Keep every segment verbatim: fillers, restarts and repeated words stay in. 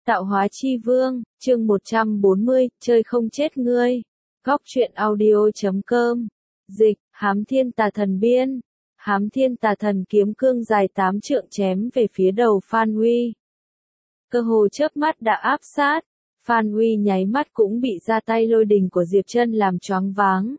Tạo hóa chi vương, chương một trăm bốn mươi, chơi không chết ngươi. Góc truyện audio chấm com. Dịch, Hám Thiên Tà Thần biên. Hám Thiên Tà Thần kiếm cương dài tám trượng chém về phía đầu Phan Huy. Cơ hồ chớp mắt đã áp sát. Phan Huy nháy mắt cũng bị ra tay lôi đình của Diệp Trân làm choáng váng.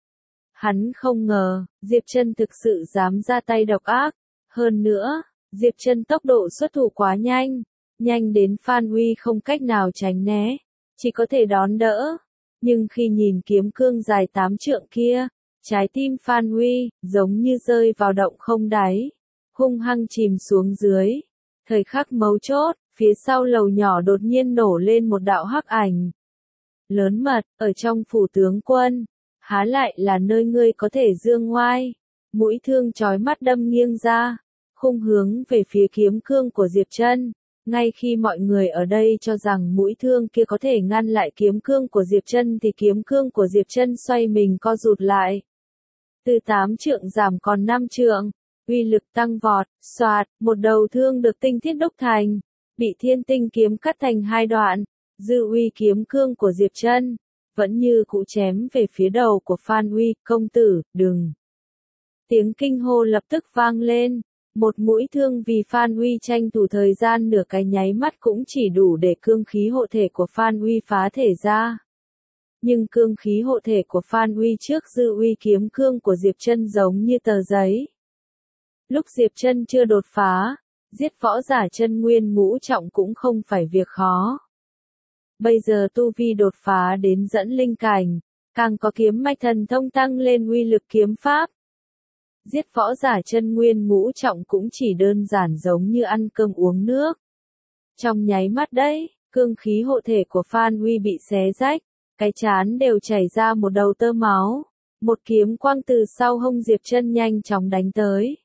Hắn không ngờ, Diệp Trân thực sự dám ra tay độc ác. Hơn nữa, Diệp Trân tốc độ xuất thủ quá nhanh. Nhanh đến Phan Huy không cách nào tránh né, chỉ có thể đón đỡ. Nhưng khi nhìn kiếm cương dài tám trượng kia, trái tim Phan Huy giống như rơi vào động không đáy, hung hăng chìm xuống dưới. Thời khắc mấu chốt, phía sau lầu nhỏ đột nhiên nổ lên một đạo hắc ảnh. Lớn mật, ở trong phủ tướng quân, há lại là nơi ngươi có thể dương ngoai. Mũi thương chói mắt đâm nghiêng ra, khung hướng về phía kiếm cương của Diệp Trân. Ngay khi mọi người ở đây cho rằng mũi thương kia có thể ngăn lại kiếm cương của Diệp Trân thì kiếm cương của Diệp Trân xoay mình co rụt lại. Từ tám trượng giảm còn năm trượng, uy lực tăng vọt, xoạt, một đầu thương được tinh thiết đúc thành, bị thiên tinh kiếm cắt thành hai đoạn, dư uy kiếm cương của Diệp Trân, vẫn như cũ chém về phía đầu của Phan Huy, công tử, đừng. Tiếng kinh hô lập tức vang lên. Một mũi thương vì Phan Huy tranh thủ thời gian nửa cái nháy mắt cũng chỉ đủ để cương khí hộ thể của Phan Huy phá thể ra. Nhưng cương khí hộ thể của Phan Huy trước dư uy kiếm cương của Diệp Trân giống như tờ giấy. Lúc Diệp Trân chưa đột phá, giết võ giả chân nguyên ngũ trọng cũng không phải việc khó. Bây giờ tu vi đột phá đến dẫn linh cảnh, càng có kiếm mạch thần thông tăng lên uy lực kiếm pháp. Giết võ giả chân nguyên ngũ trọng cũng chỉ đơn giản giống như ăn cơm uống nước. Trong nháy mắt đấy, cương khí hộ thể của Phan Huy bị xé rách, cái trán đều chảy ra một đầu tơ máu. Một kiếm quang từ sau hông Diệp Trân nhanh chóng đánh tới.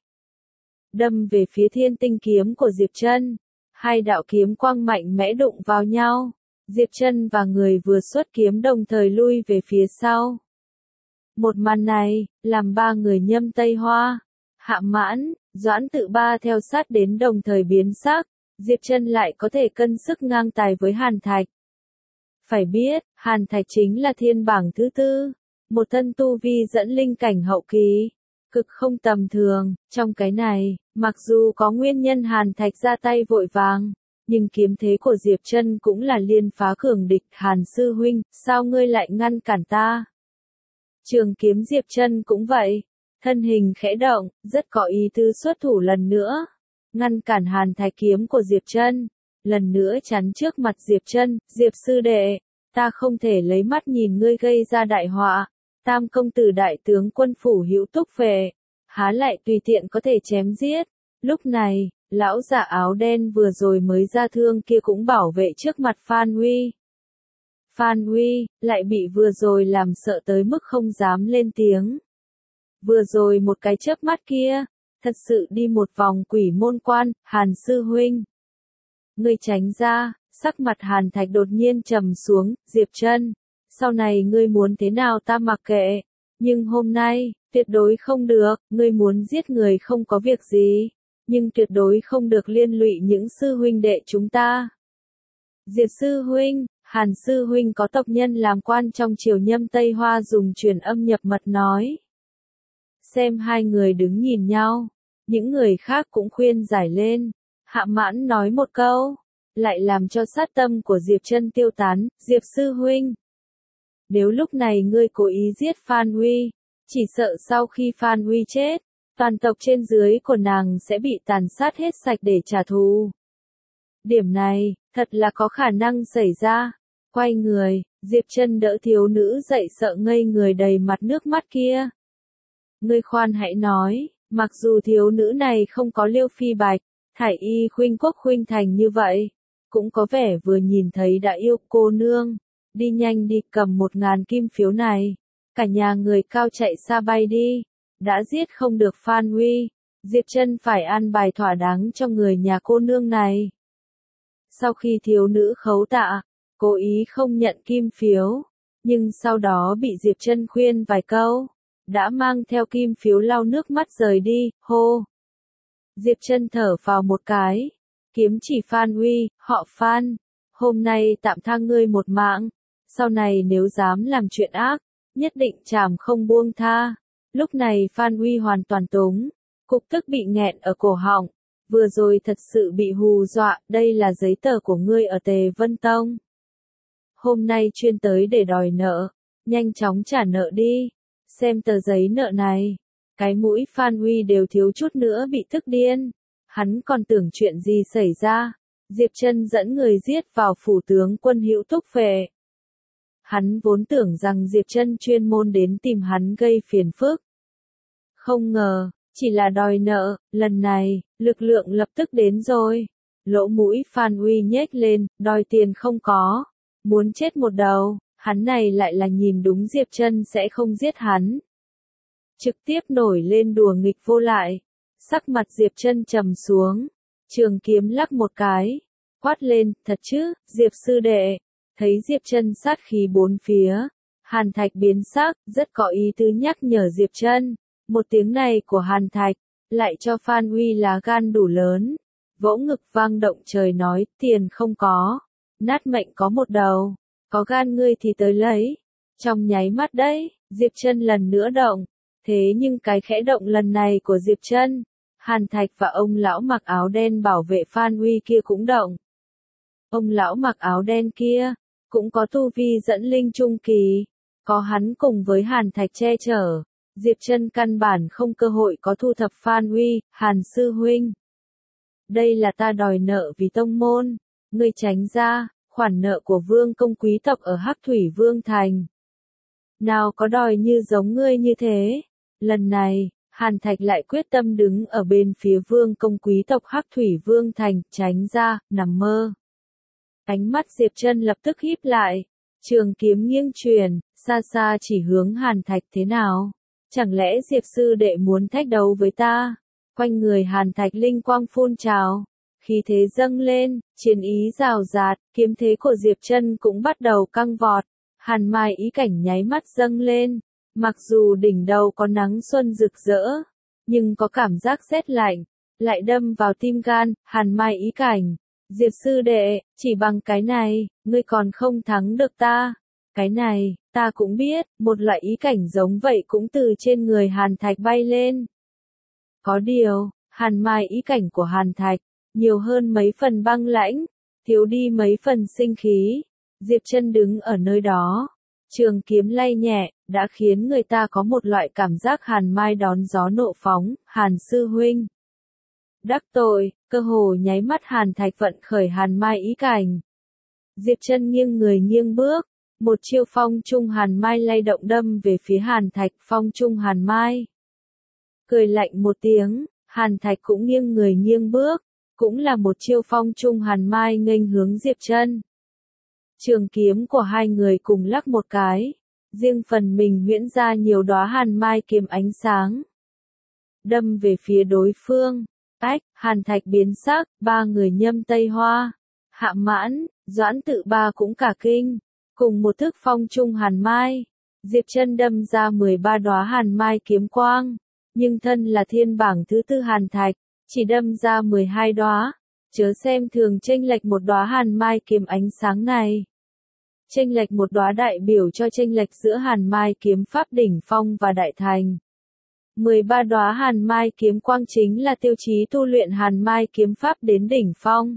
Đâm về phía thiên tinh kiếm của Diệp Trân. Hai đạo kiếm quang mạnh mẽ đụng vào nhau. Diệp Trân và người vừa xuất kiếm đồng thời lui về phía sau. Một màn này, làm ba người Nhâm Tây Hoa, Hạ Mãn, Doãn Tự Ba theo sát đến đồng thời biến sắc, Diệp Trân lại có thể cân sức ngang tài với Hàn Thạch. Phải biết, Hàn Thạch chính là thiên bảng thứ tư, một thân tu vi dẫn linh cảnh hậu kỳ, cực không tầm thường. Trong cái này, mặc dù có nguyên nhân Hàn Thạch ra tay vội vàng, nhưng kiếm thế của Diệp Trân cũng là liên phá cường địch. Hàn sư huynh, sao ngươi lại ngăn cản ta? Trường kiếm Diệp Trân cũng vậy, thân hình khẽ động, rất có ý tứ xuất thủ lần nữa, ngăn cản Hàn Thạch kiếm của Diệp Trân, lần nữa chắn trước mặt Diệp Trân. Diệp sư đệ, ta không thể lấy mắt nhìn ngươi gây ra đại họa. Tam công tử đại tướng quân phủ hữu túc về, há lại tùy tiện có thể chém giết. Lúc này, lão giả áo đen vừa rồi mới ra thương kia cũng bảo vệ trước mặt Phan Huy. Phan Huy lại bị vừa rồi làm sợ tới mức không dám lên tiếng. Vừa rồi một cái chớp mắt kia, thật sự đi một vòng quỷ môn quan. Hàn sư huynh, ngươi tránh ra. Sắc mặt Hàn Thạch đột nhiên trầm xuống. Diệp Trân, sau này ngươi muốn thế nào ta mặc kệ, nhưng hôm nay, tuyệt đối không được. Ngươi muốn giết người không có việc gì, nhưng tuyệt đối không được liên lụy những sư huynh đệ chúng ta. Diệp sư huynh, Hàn sư huynh có tộc nhân làm quan trong triều Nhâm Tây Hoa dùng truyền âm nhập mật nói. Xem hai người đứng nhìn nhau, những người khác cũng khuyên giải lên. Hạ Mãn nói một câu, lại làm cho sát tâm của Diệp Trân tiêu tán. Diệp sư huynh, nếu lúc này ngươi cố ý giết Phan Huy, chỉ sợ sau khi Phan Huy chết, toàn tộc trên dưới của nàng sẽ bị tàn sát hết sạch để trả thù. Điểm này, thật là có khả năng xảy ra. Quay người, Diệp Trân đỡ thiếu nữ dậy sợ ngây người đầy mặt nước mắt kia. Ngươi khoan hãy nói, mặc dù thiếu nữ này không có Liêu Phi Bạch, Thải Y Khuynh Quốc Khuynh Thành như vậy, cũng có vẻ vừa nhìn thấy đã yêu cô nương. Đi nhanh đi, cầm một ngàn kim phiếu này, cả nhà người cao chạy xa bay đi. Đã giết không được Phan Huy, Diệp Trân phải an bài thỏa đáng cho người nhà cô nương này. Sau khi thiếu nữ khấu tạ, cố ý không nhận kim phiếu, nhưng sau đó bị Diệp Trân khuyên vài câu, đã mang theo kim phiếu lau nước mắt rời đi. Hô! Diệp Trân thở vào một cái, kiếm chỉ Phan Huy, họ Phan, hôm nay tạm tha ngươi một mạng, sau này nếu dám làm chuyện ác, nhất định trảm không buông tha. Lúc này Phan Uy hoàn toàn túng, cục tức bị nghẹn ở cổ họng, vừa rồi thật sự bị hù dọa, đây là giấy tờ của ngươi ở Tề Vân Tông. Hôm nay chuyên tới để đòi nợ, nhanh chóng trả nợ đi, xem tờ giấy nợ này. Cái mũi Phan Uy đều thiếu chút nữa bị tức điên, hắn còn tưởng chuyện gì xảy ra, Diệp Trân dẫn người giết vào phủ tướng quân Hữu Túc Phệ. Hắn vốn tưởng rằng Diệp Trân chuyên môn đến tìm hắn gây phiền phức. Không ngờ, chỉ là đòi nợ, lần này, lực lượng lập tức đến rồi. Lỗ mũi Phan Uy nhếch lên, đòi tiền không có, muốn chết một đầu, hắn này lại là nhìn đúng Diệp Trân sẽ không giết hắn. Trực tiếp nổi lên đùa nghịch vô lại, sắc mặt Diệp Trân trầm xuống, trường kiếm lắc một cái, quát lên, thật chứ, Diệp sư đệ. Thấy Diệp Trân sát khí bốn phía, Hàn Thạch biến sắc, rất có ý tứ nhắc nhở Diệp Trân. Một tiếng này của Hàn Thạch, lại cho Phan Uy là gan đủ lớn, vỗ ngực vang động trời nói, tiền không có, nát mệnh có một đầu, có gan ngươi thì tới lấy. Trong nháy mắt đấy, Diệp Trân lần nữa động, thế nhưng cái khẽ động lần này của Diệp Trân, Hàn Thạch và ông lão mặc áo đen bảo vệ Phan Uy kia cũng động. Ông lão mặc áo đen kia, cũng có tu vi dẫn linh trung kỳ, có hắn cùng với Hàn Thạch che chở, Diệp Trân căn bản không cơ hội có thu thập Phan Uy, Hàn sư huynh. Đây là ta đòi nợ vì tông môn, ngươi tránh ra, khoản nợ của vương công quý tộc ở Hắc Thủy Vương Thành. Nào có đòi như giống ngươi như thế, lần này, Hàn Thạch lại quyết tâm đứng ở bên phía vương công quý tộc Hắc Thủy Vương Thành, tránh ra, nằm mơ. Ánh mắt Diệp Trân lập tức híp lại, trường kiếm nghiêng truyền, xa xa chỉ hướng Hàn Thạch thế nào? Chẳng lẽ Diệp sư đệ muốn thách đấu với ta? Quanh người Hàn Thạch linh quang phun trào, khí thế dâng lên, chiến ý rào rạt, kiếm thế của Diệp Trân cũng bắt đầu căng vọt. Hàn Mai ý cảnh nháy mắt dâng lên, mặc dù đỉnh đầu có nắng xuân rực rỡ, nhưng có cảm giác rét lạnh, lại đâm vào tim gan. Hàn Mai ý cảnh, Diệp sư đệ, chỉ bằng cái này, ngươi còn không thắng được ta. Cái này, ta cũng biết, một loại ý cảnh giống vậy cũng từ trên người Hàn Thạch bay lên. Có điều, Hàn Mai ý cảnh của Hàn Thạch, nhiều hơn mấy phần băng lãnh, thiếu đi mấy phần sinh khí. Diệp Trân đứng ở nơi đó, trường kiếm lay nhẹ, đã khiến người ta có một loại cảm giác Hàn Mai đón gió nộ phóng. Hàn sư huynh đắc tội, cơ hồ nháy mắt Hàn Thạch vận khởi Hàn Mai ý cảnh. Diệp Trân nghiêng người nghiêng bước, một chiêu phong trung Hàn Mai lay động đâm về phía Hàn Thạch. Phong trung Hàn Mai cười lạnh một tiếng, Hàn Thạch cũng nghiêng người nghiêng bước, cũng là một chiêu phong trung Hàn Mai nghênh hướng Diệp Trân. Trường kiếm của hai người cùng lắc một cái, riêng phần mình huyễn ra nhiều đóa Hàn Mai kiếm ánh sáng, đâm về phía đối phương. Ách, Hàn Thạch biến sắc, ba người Nhâm Tây Hoa, Hạ Mãn, Doãn Tự Ba cũng cả kinh, cùng một thức phong trung Hàn Mai. Diệp Trân đâm ra mười ba đóa Hàn Mai kiếm quang, nhưng thân là thiên bảng thứ tư Hàn Thạch, chỉ đâm ra mười hai đóa. Chớ xem thường chênh lệch một đóa Hàn Mai kiếm ánh sáng này. Chênh lệch một đóa đại biểu cho chênh lệch giữa Hàn Mai kiếm pháp đỉnh phong và đại thành. mười ba đóa Hàn Mai kiếm quang chính là tiêu chí tu luyện Hàn Mai kiếm pháp đến đỉnh phong.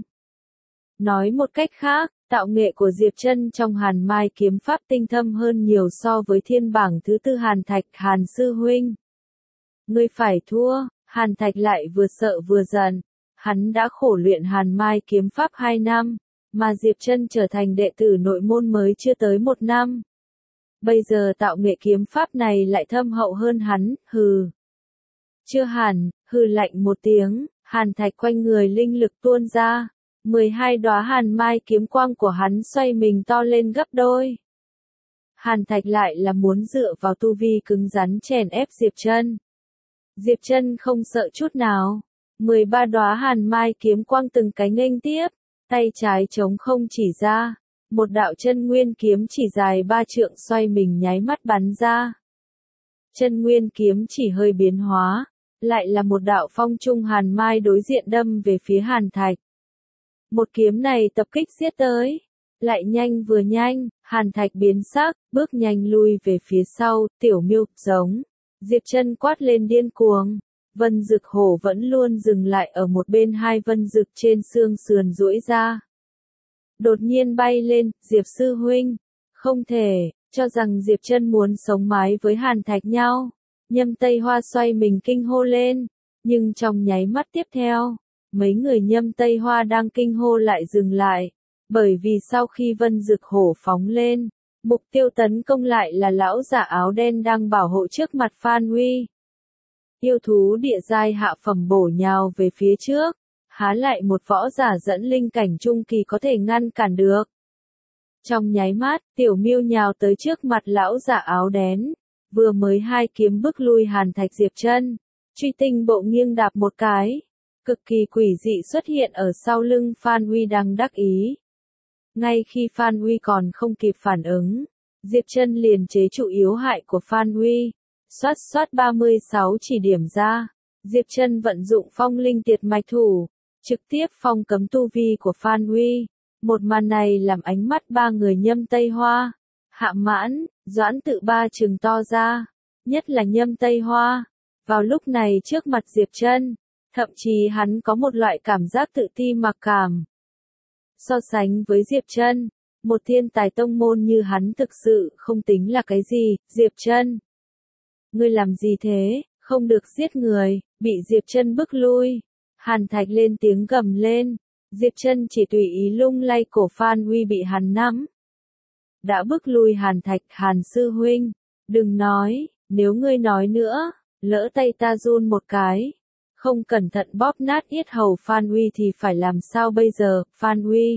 Nói một cách khác, tạo nghệ của Diệp Trân trong Hàn Mai kiếm pháp tinh thâm hơn nhiều so với thiên bảng thứ tư Hàn Thạch. Hàn sư huynh, ngươi phải thua. Hàn Thạch lại vừa sợ vừa giận. Hắn đã khổ luyện Hàn Mai kiếm pháp hai năm, mà Diệp Trân trở thành đệ tử nội môn mới chưa tới một năm. Bây giờ tạo nghệ kiếm pháp này lại thâm hậu hơn hắn. Hừ. Chưa hẳn, hừ lạnh một tiếng, Hàn Thạch quanh người linh lực tuôn ra. mười hai đóa Hàn Mai kiếm quang của hắn xoay mình to lên gấp đôi. Hàn Thạch lại là muốn dựa vào tu vi cứng rắn chèn ép Diệp Trân. Diệp Trân không sợ chút nào. mười ba đóa Hàn Mai kiếm quang từng cái nghênh tiếp, tay trái trống không chỉ ra, một đạo chân nguyên kiếm chỉ dài ba trượng xoay mình nháy mắt bắn ra. Chân nguyên kiếm chỉ hơi biến hóa, lại là một đạo phong trung Hàn Mai đối diện đâm về phía Hàn Thạch. Một kiếm này tập kích giết tới, Lại nhanh vừa nhanh, Hàn Thạch biến sắc, bước nhanh lui về phía sau, Tiểu Miêu, giống. Diệp Trân quát lên điên cuồng. Vân Dực Hổ vẫn luôn dừng lại ở một bên, hai vân dực trên xương sườn duỗi ra. Đột nhiên bay lên, Diệp sư huynh. Không thể, cho rằng Diệp Trân muốn sống mái với Hàn Thạch nhau. Nhâm Tây Hoa xoay mình kinh hô lên. Nhưng trong nháy mắt tiếp theo, mấy người Nhâm Tây Hoa đang kinh hô lại dừng lại. Bởi vì sau khi Vân Dực Hổ phóng lên, mục tiêu tấn công lại là lão giả áo đen đang bảo hộ trước mặt Phan Huy. Yêu thú địa giai hạ phẩm bổ nhào về phía trước, há lại một võ giả dẫn linh cảnh trung kỳ có thể ngăn cản được. Trong nháy mắt, Tiểu Miêu nhào tới trước mặt lão giả áo đen, vừa mới hai kiếm bức lui Hàn Thạch Diệp Trân, truy tinh bộ nghiêng đạp một cái, cực kỳ quỷ dị xuất hiện ở sau lưng Phan Huy đang đắc ý. Ngay khi Phan Huy còn không kịp phản ứng, Diệp Trân liền chế trụ yếu hại của Phan Huy, xoát xoát ba mươi sáu chỉ điểm ra. Diệp Trân vận dụng phong linh tiệt mạch thủ, trực tiếp phong cấm tu vi của Phan Huy. Một màn này làm ánh mắt ba người Nhâm Tây Hoa, Hạ Mãn, Doãn Tự Ba trừng to ra, nhất là Nhâm Tây Hoa. Vào lúc này trước mặt Diệp Trân, thậm chí hắn có một loại cảm giác tự ti mặc cảm. So sánh với Diệp Trân, một thiên tài tông môn như hắn thực sự không tính là cái gì. Diệp Trân, ngươi làm gì thế, không được giết người, bị Diệp Trân bức lui. Hàn Thạch lên tiếng gầm lên, Diệp Trân chỉ tùy ý lung lay cổ Phan Huy bị hắn nắm. Đã bức lui Hàn Thạch. Hàn sư huynh, đừng nói, nếu ngươi nói nữa, lỡ tay ta run một cái, không cẩn thận bóp nát yết hầu Phan Huy thì phải làm sao bây giờ. Phan Huy,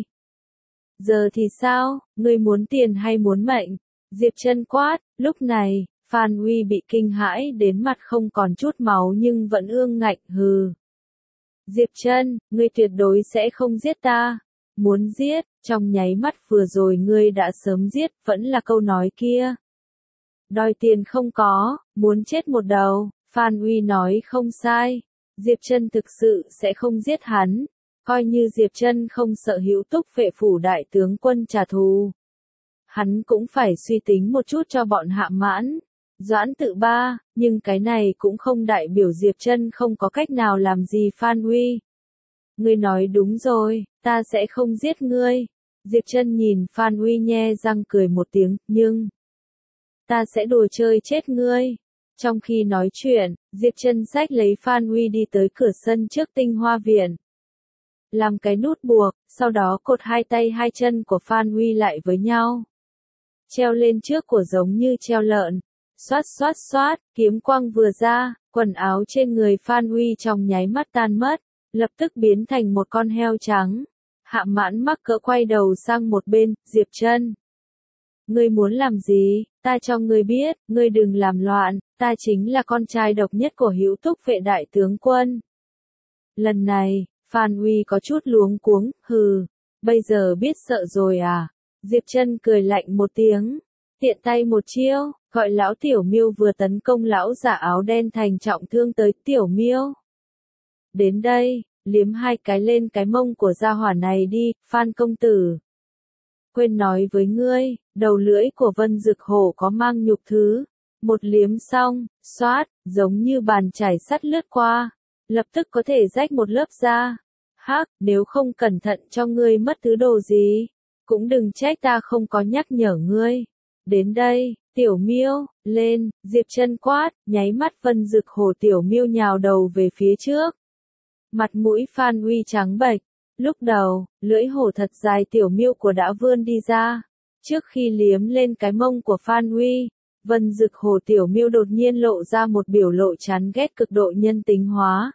giờ thì sao, ngươi muốn tiền hay muốn mệnh? Diệp Trân quát. Lúc này, Phan Huy bị kinh hãi đến mặt không còn chút máu nhưng vẫn ương ngạnh. Hừ, Diệp Trân, ngươi tuyệt đối sẽ không giết ta. Muốn giết, trong nháy mắt vừa rồi ngươi đã sớm giết, vẫn là câu nói kia. Đòi tiền không có, muốn chết một đầu. Phan Huy nói không sai. Diệp Trân thực sự sẽ không giết hắn, coi như Diệp Trân không sợ Hữu Túc Phệ Phủ đại tướng quân trả thù. Hắn cũng phải suy tính một chút cho bọn Hạ Mãn, Doãn Tự Ba, nhưng cái này cũng không đại biểu Diệp Trân không có cách nào làm gì. Phan Huy, ngươi nói đúng rồi, ta sẽ không giết ngươi. Diệp Trân nhìn Phan Huy nhe răng cười một tiếng, nhưng ta sẽ đùa chơi chết ngươi. Trong khi nói chuyện, Diệp Trân xách lấy Phan Huy đi tới cửa sân trước Tinh Hoa Viện. Làm cái nút buộc, sau đó cột hai tay hai chân của Phan Huy lại với nhau. Treo lên trước của giống như treo lợn. Xoát xoát xoát, kiếm quang vừa ra, quần áo trên người Phan Huy trong nháy mắt tan mất, lập tức biến thành một con heo trắng. Hạ Mãn mắc cỡ quay đầu sang một bên. Diệp Trân, ngươi muốn làm gì? Ta cho ngươi biết, ngươi đừng làm loạn, ta chính là con trai độc nhất của Hữu Túc Phệ đại tướng quân. Lần này, Phan Huy có chút luống cuống. Hừ, bây giờ biết sợ rồi à? Diệp Trân cười lạnh một tiếng, tiện tay một chiêu, gọi lão Tiểu Miêu vừa tấn công lão giả áo đen thành trọng thương tới. Tiểu Miêu, đến đây, liếm hai cái lên cái mông của gia hỏa này đi. Phan công tử, quên nói với ngươi, đầu lưỡi của Vân Dực Hổ có mang nhục thứ. Một liếm xong, xoát, giống như bàn chải sắt lướt qua, lập tức có thể rách một lớp da. Hắc, nếu không cẩn thận cho ngươi mất thứ đồ gì, cũng đừng trách ta không có nhắc nhở ngươi. Đến đây, Tiểu Miêu, lên. Diệp Trân quát, nháy mắt Vân Dực Hổ Tiểu Miêu nhào đầu về phía trước. Mặt mũi Phan Huy trắng bệch. Lúc đầu, lưỡi hổ thật dài Tiểu Miêu của đã vươn đi ra. Trước khi liếm lên cái mông của Phan Huy, Vân Dực Hổ Tiểu Miêu đột nhiên lộ ra một biểu lộ chán ghét cực độ nhân tính hóa.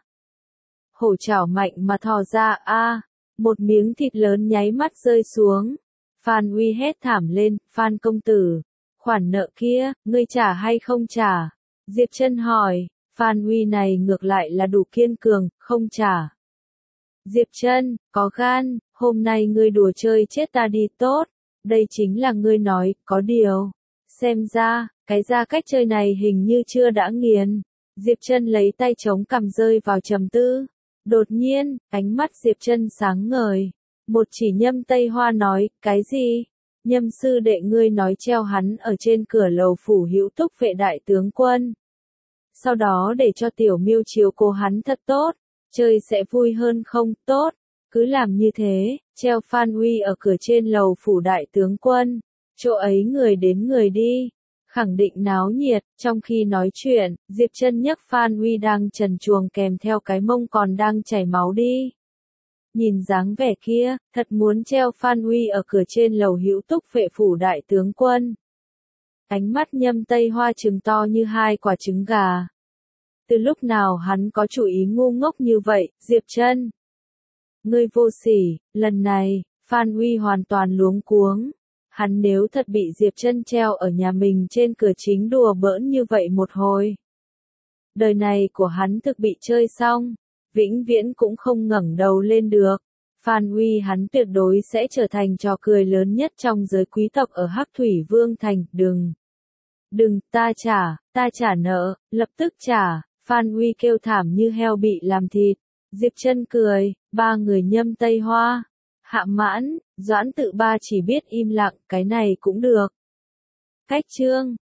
Hổ chảo mạnh mà thò ra, a, một miếng thịt lớn nháy mắt rơi xuống. Phan Huy hét thảm lên. Phan công tử, khoản nợ kia, ngươi trả hay không trả? Diệp Trân hỏi. Phan Huy này ngược lại là đủ kiên cường, không trả. Diệp Trân, có gan, hôm nay ngươi đùa chơi chết ta đi. Tốt, đây chính là ngươi nói, có điều. Xem ra, cái ra cách chơi này hình như chưa đã nghiền. Diệp Trân lấy tay chống cằm rơi vào trầm tư. Đột nhiên, ánh mắt Diệp Trân sáng ngời. Một chỉ Nhâm Tây Hoa nói, cái gì? Nhâm sư đệ ngươi nói treo hắn ở trên cửa lầu phủ hữu túc vệ đại tướng quân. Sau đó để cho tiểu miêu chiếu cố hắn thật tốt, chơi sẽ vui hơn không? Tốt, cứ làm như thế, treo Phan Uy ở cửa trên lầu phủ đại tướng quân, chỗ ấy người đến người đi, khẳng định náo nhiệt. Trong khi nói chuyện, Diệp Trân nhấc Phan Uy đang trần truồng kèm theo cái mông còn đang chảy máu đi. Nhìn dáng vẻ kia, thật muốn treo Phan Uy ở cửa trên lầu hữu túc vệ phủ đại tướng quân. Ánh mắt Nhâm Tây Hoa trừng to như hai quả trứng gà. Từ lúc nào hắn có chủ ý ngu ngốc như vậy? Diệp Trân, ngươi vô sỉ. Lần này, Phan Uy hoàn toàn luống cuống. Hắn nếu thật bị Diệp Trân treo ở nhà mình trên cửa chính đùa bỡn như vậy một hồi, đời này của hắn thực bị chơi xong, vĩnh viễn cũng không ngẩng đầu lên được. Phan Uy hắn tuyệt đối sẽ trở thành trò cười lớn nhất trong giới quý tộc ở Hắc Thủy Vương Thành. Đừng, đừng, ta trả, ta trả nợ, lập tức trả. Phan Uy kêu thảm như heo bị làm thịt. Diệp Trân cười, ba người Nhâm Tây Hoa, Hạ Mãn, Doãn Tự Ba chỉ biết im lặng, cái này cũng được. Cách chương